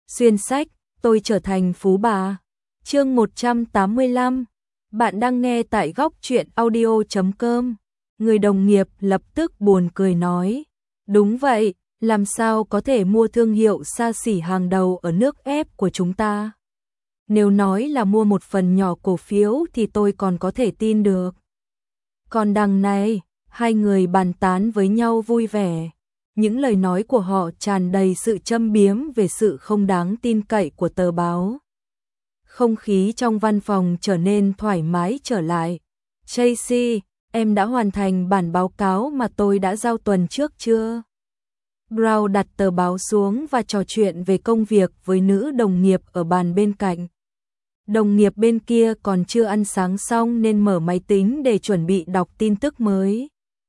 Xuyên sách, tôi trở thành phú bà. Chương 185. Bạn đang nghe tại góc truyện audio.com. Người đồng nghiệp lập tức buồn cười nói. Đúng vậy, làm sao có thể mua thương hiệu xa xỉ hàng đầu ở nước ép của chúng ta? Nếu nói là mua một phần nhỏ cổ phiếu thì tôi còn có thể tin được. Còn đằng này, hai người bàn tán với nhau vui vẻ. Những lời nói của họ tràn đầy sự châm biếm về sự không đáng tin cậy của tờ báo. Không khí trong văn phòng trở nên thoải mái trở lại. Tracy, em đã hoàn thành bản báo cáo mà tôi đã giao tuần trước chưa? Brown đặt tờ báo xuống và trò chuyện về công việc với nữ đồng nghiệp ở bàn bên cạnh. Đồng nghiệp bên kia còn chưa ăn sáng xong nên mở máy tính để chuẩn bị đọc tin tức mới.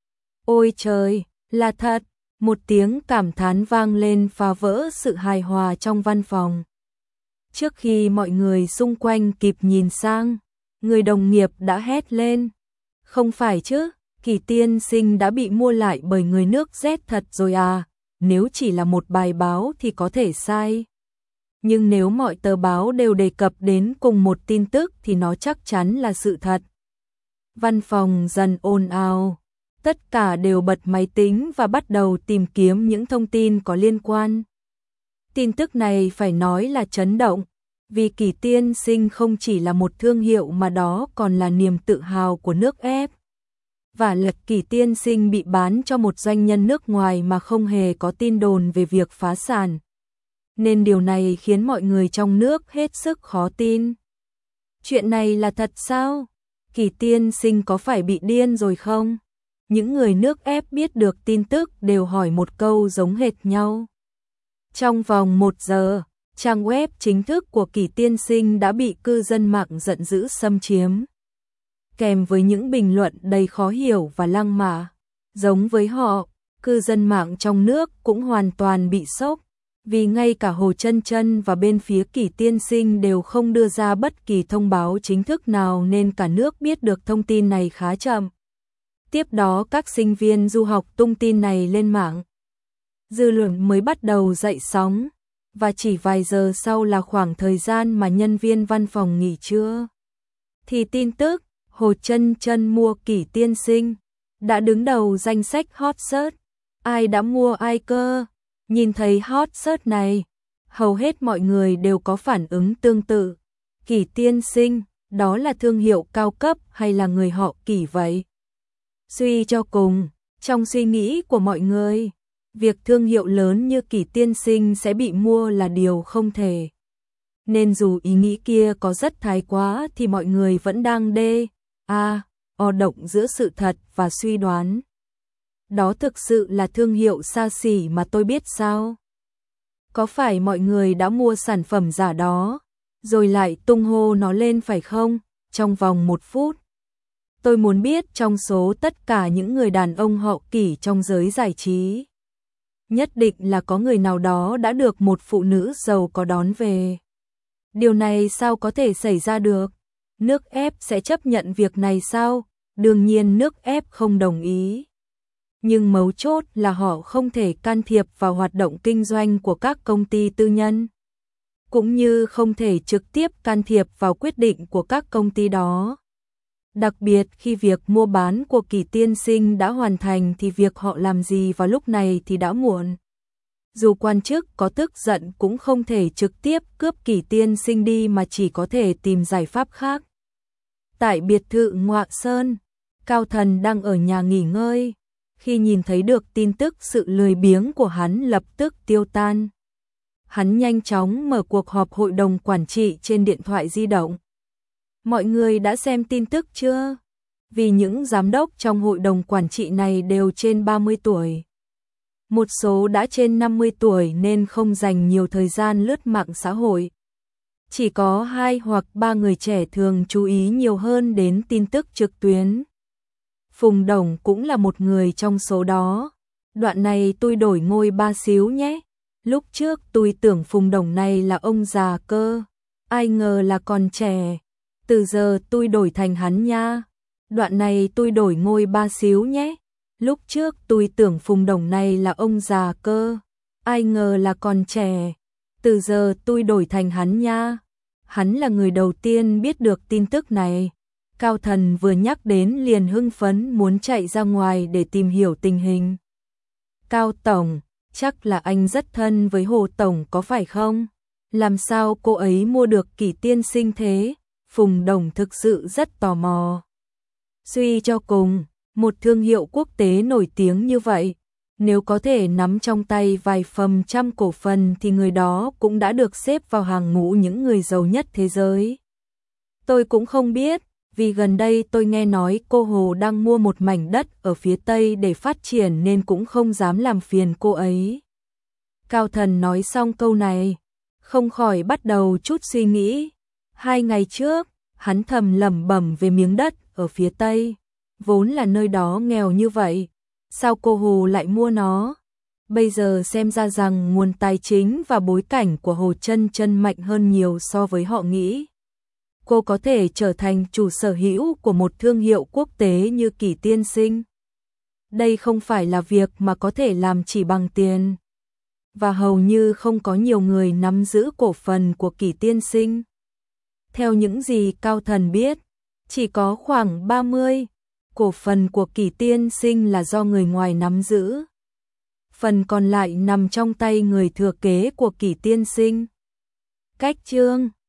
Ôi trời, là thật! Một tiếng cảm thán vang lên phá vỡ sự hài hòa trong văn phòng. Trước khi mọi người xung quanh kịp nhìn sang, người đồng nghiệp đã hét lên. Không phải chứ, Kỳ tiên sinh đã bị mua lại bởi người nước Z thật rồi à, nếu chỉ là một bài báo thì có thể sai. Nhưng nếu mọi tờ báo đều đề cập đến cùng một tin tức thì nó chắc chắn là sự thật. Văn phòng dần ồn ào. Tất cả đều bật máy tính và bắt đầu tìm kiếm những thông tin có liên quan. Tin tức này phải nói là chấn động, vì Kỳ tiên sinh không chỉ là một thương hiệu mà đó còn là niềm tự hào của nước ép. Và lật Kỳ tiên sinh bị bán cho một doanh nhân nước ngoài mà không hề có tin đồn về việc phá sản. Nên điều này khiến mọi người trong nước hết sức khó tin. Chuyện này là thật sao? Kỳ tiên sinh có phải bị điên rồi không? Những người nước ép biết được tin tức đều hỏi một câu giống hệt nhau. Trong vòng 1 giờ, trang web chính thức của Kỳ tiên sinh đã bị cư dân mạng giận dữ xâm chiếm. Kèm với những bình luận đầy khó hiểu và lăng mạ. Giống với họ, cư dân mạng trong nước cũng hoàn toàn bị sốc. Vì ngay cả Hồ Chân Chân và bên phía Kỳ tiên sinh đều không đưa ra bất kỳ thông báo chính thức nào nên cả nước biết được thông tin này khá chậm. Tiếp đó các sinh viên du học tung tin này lên mạng. Dư luận mới bắt đầu dậy sóng, và chỉ vài giờ sau là khoảng thời gian mà nhân viên văn phòng nghỉ trưa. Thì tin tức, Hồ Chân Chân mua Kỳ tiên sinh, đã đứng đầu danh sách hot search. Ai đã mua ai cơ? Nhìn thấy hot search này, hầu hết mọi người đều có phản ứng tương tự. Kỳ tiên sinh, đó là thương hiệu cao cấp hay là người họ Kỳ vậy? Suy cho cùng, trong suy nghĩ của mọi người, việc thương hiệu lớn như Kỳ tiên sinh sẽ bị mua là điều không thể. Nên dù ý nghĩ kia có rất thái quá thì mọi người vẫn đang động giữa sự thật và suy đoán. Đó thực sự là thương hiệu xa xỉ mà tôi biết sao? Có phải mọi người đã mua sản phẩm giả đó, rồi lại tung hô nó lên phải không? Trong vòng 1 phút. Tôi muốn biết trong số tất cả những người đàn ông họ Kỳ trong giới giải trí, nhất định là có người nào đó đã được một phụ nữ giàu có đón về. Điều này sao có thể xảy ra được? Nước ép sẽ chấp nhận việc này sao? Đương nhiên nước ép không đồng ý. Nhưng mấu chốt là họ không thể can thiệp vào hoạt động kinh doanh của các công ty tư nhân, cũng như không thể trực tiếp can thiệp vào quyết định của các công ty đó. Đặc biệt khi việc mua bán của Kỳ tiên sinh đã hoàn thành thì việc họ làm gì vào lúc này thì đã muộn. Dù quan chức có tức giận cũng không thể trực tiếp cướp Kỳ tiên sinh đi mà chỉ có thể tìm giải pháp khác. Tại biệt thự Ngoạ Sơn, Cao Thần đang ở nhà nghỉ ngơi. Khi nhìn thấy được tin tức sự lười biếng của hắn lập tức tiêu tan. Hắn nhanh chóng mở cuộc họp hội đồng quản trị trên điện thoại di động. Mọi người đã xem tin tức chưa? Vì những giám đốc trong hội đồng quản trị này đều trên 30 tuổi. Một số đã trên 50 tuổi nên không dành nhiều thời gian lướt mạng xã hội. Chỉ có 2 hoặc 3 người trẻ thường chú ý nhiều hơn đến tin tức trực tuyến. Phùng Đồng cũng là một người trong số đó. Đoạn này tôi đổi ngôi 3 xíu nhé. Lúc trước tôi tưởng Phùng Đồng này là ông già cơ. Ai ngờ là còn trẻ. Từ giờ tôi đổi thành hắn nha. Đoạn này tôi đổi ngôi 3 xíu nhé. Lúc trước tôi tưởng Phùng Đồng này là ông già cơ. Ai ngờ là còn trẻ. Từ giờ tôi đổi thành hắn nha. Hắn là người đầu tiên biết được tin tức này. Cao Thần vừa nhắc đến liền hưng phấn muốn chạy ra ngoài để tìm hiểu tình hình. Cao Tổng, chắc là anh rất thân với Hồ Tổng có phải không? Làm sao cô ấy mua được Kỷ tiên sinh thế? Phùng Đồng thực sự rất tò mò. Suy cho cùng, một thương hiệu quốc tế nổi tiếng như vậy, nếu có thể nắm trong tay vài phần trăm cổ phần thì người đó cũng đã được xếp vào hàng ngũ những người giàu nhất thế giới. Tôi cũng không biết, vì gần đây tôi nghe nói cô Hồ đang mua một mảnh đất ở phía Tây để phát triển nên cũng không dám làm phiền cô ấy. Cao Thần nói xong câu này, không khỏi bắt đầu chút suy nghĩ. 2 ngày trước, hắn thầm lẩm bẩm về miếng đất ở phía Tây, vốn là nơi đó nghèo như vậy, sao cô Hồ lại mua nó? Bây giờ xem ra rằng nguồn tài chính và bối cảnh của Hồ Chân Chân mạnh hơn nhiều so với họ nghĩ. Cô có thể trở thành chủ sở hữu của một thương hiệu quốc tế như Kỷ tiên sinh. Đây không phải là việc mà có thể làm chỉ bằng tiền. Và hầu như không có nhiều người nắm giữ cổ phần của Kỷ tiên sinh. Theo những gì Cao Thần biết, chỉ có khoảng 30 cổ phần của Kỷ tiên sinh là do người ngoài nắm giữ. Phần còn lại nằm trong tay người thừa kế của Kỷ tiên sinh. Cách chương